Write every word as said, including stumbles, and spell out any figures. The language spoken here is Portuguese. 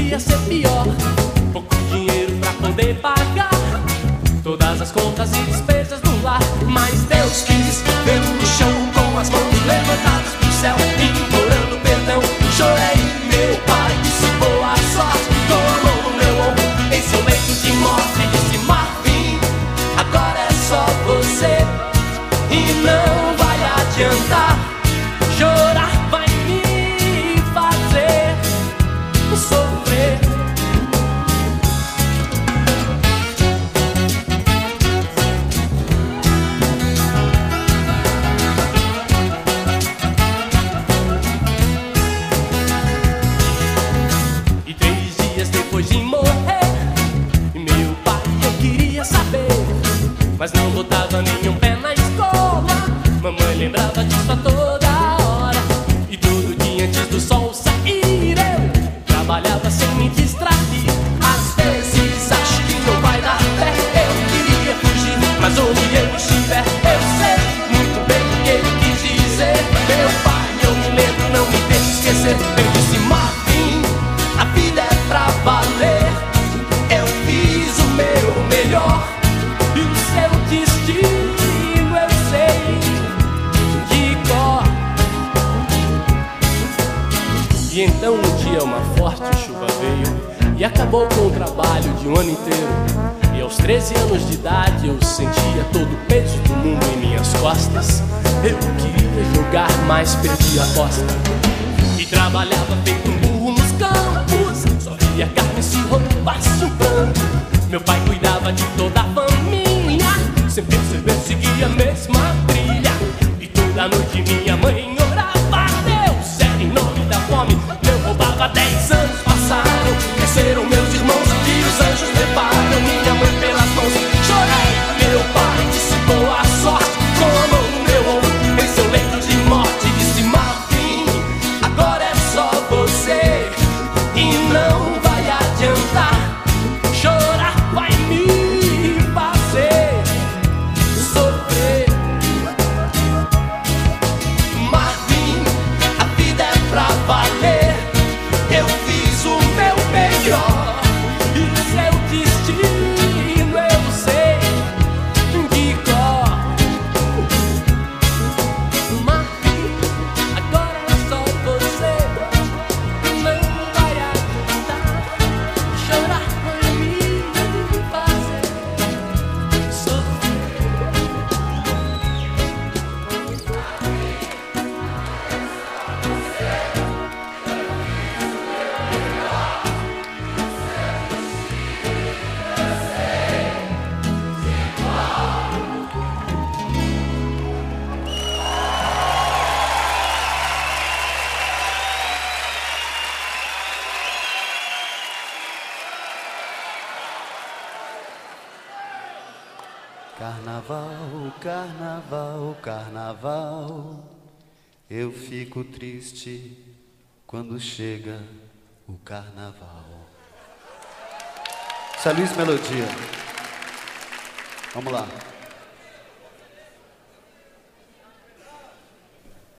podia ser pior. Pouco dinheiro pra poder pagar todas as contas e despesas do lar. Mas Deus quis ver-me no chão com as mãos levantadas pro céu, implorando perdão. Chorei, meu pai disse boa sorte, com a mão no meu ombro em seu leito de morte. Disse: Marvin, agora é só você e não vai adiantar. Chorar vai me fazer sofrer. E três dias depois de morrer, meu pai eu queria saber, mas não botava nenhum pé na escola. Mamãe lembrava disso a toda hora, e todo dia antes do sol sair eu trabalhava sem me distrair. Às vezes acho que não vai dar pé, eu queria fugir, mas onde eu estiver eu sei muito bem o que ele quis dizer. Meu pai, eu me lembro, não me deixe esquecer. Eu disse: Marvin, a vida é pra valer, eu fiz o meu melhor, e o seu destino eu sei de cor. E então um dia uma forte chuva veio e acabou com o trabalho de um ano inteiro. E aos treze anos de idade eu sentia todo o peso do mundo em minhas costas. Eu queria jogar, mas perdi a aposta, e trabalhava feito um burro nos campos. Só via carne se roubasse um pranto. Meu pai cuidava de toda a família, sem perceber seguia a mesma trilha. E toda noite minha mãe orava a Deus, era em nome da fome. Eu roubava, dez anos passaram, cresceram meus irmãos e os anjos levaram minha mãe pelas mãos. Chorei, meu pai disse boa sorte, com a mão no meu ombro em seu leito de morte. Disse: Marvin, agora é só você e não vai adiantar. Chorar vai me fazer sofrer. Marvin, a vida é pra valer, eu fiz o meu melhor, e o seu destino eu sei de cor. Marvin, agora é só você, não vai adiantar. Chorar vai me fazer sofrer. Carnaval, carnaval, carnaval, eu fico triste quando chega o carnaval. Isso é Luiz Melodia. Vamos lá.